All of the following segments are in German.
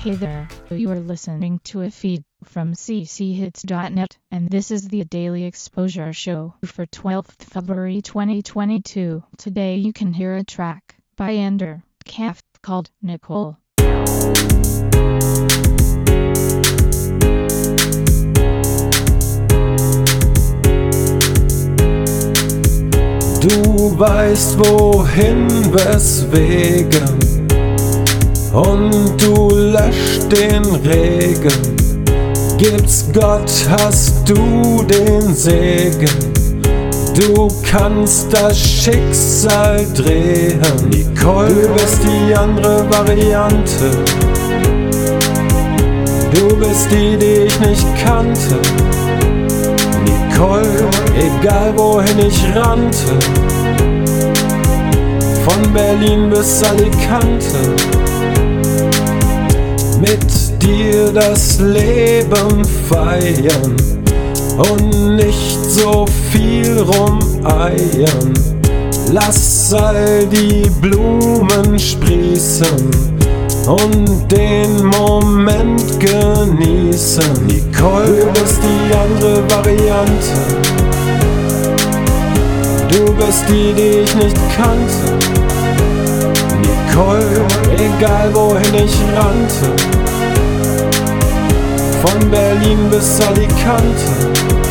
Hey there, you are listening to a feed from cchits.net, and this is the Daily Exposure Show for 12th February 2022. Today you can hear a track by Ender Calf called Nicole. Du weißt wohin, weswegen, und du löscht den Regen. Gibt's Gott, hast du den Segen. Du kannst das Schicksal drehen. Nicole, du bist die andere Variante. Du bist die ich nicht kannte. Nicole, egal wohin ich rannte, von Berlin bis Alicante, mit dir das Leben feiern und nicht so viel rumeiern. Lass all die Blumen sprießen und den Moment genießen. Nicole, du bist die andere Variante. Du bist die ich nicht kannte. Nicole, egal wohin ich rannte, von Berlin bis Alicante.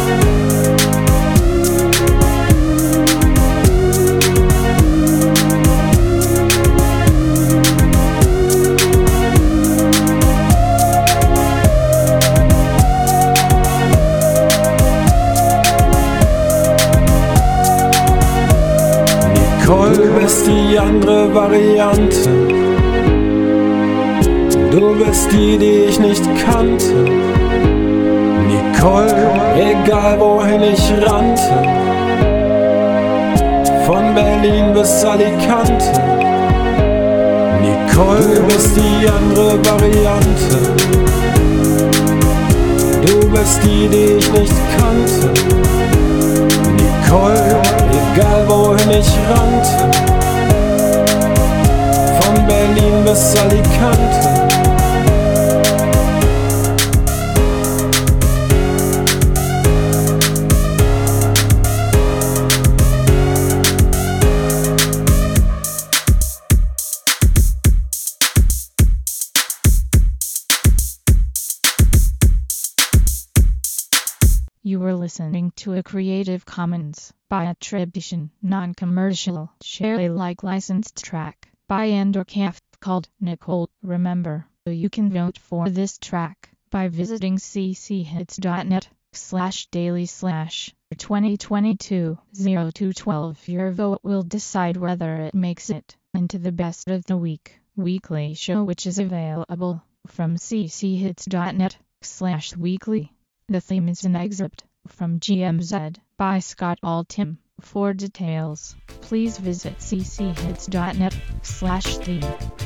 Nicole, du bist die andere Variante. Du bist die ich nicht kannte. Nicole, egal wohin ich rannte, von Berlin bis Alicante. Nicole, du bist die andere Variante. Du bist die ich nicht kannte. Nicole, egal wohin ich rannte, von Berlin bis Alicante. You were listening to a Creative Commons by attribution, non-commercial, share Alike licensed track by Ender Calf called Nicole. Remember, you can vote for this track by visiting cchits.net/daily/2022-0212. Your vote will decide whether it makes it into the best of the week weekly show, which is available from cchits.net/weekly. The theme is an excerpt from GMZ by Scott Altham. For details, please visit cchits.net/theme.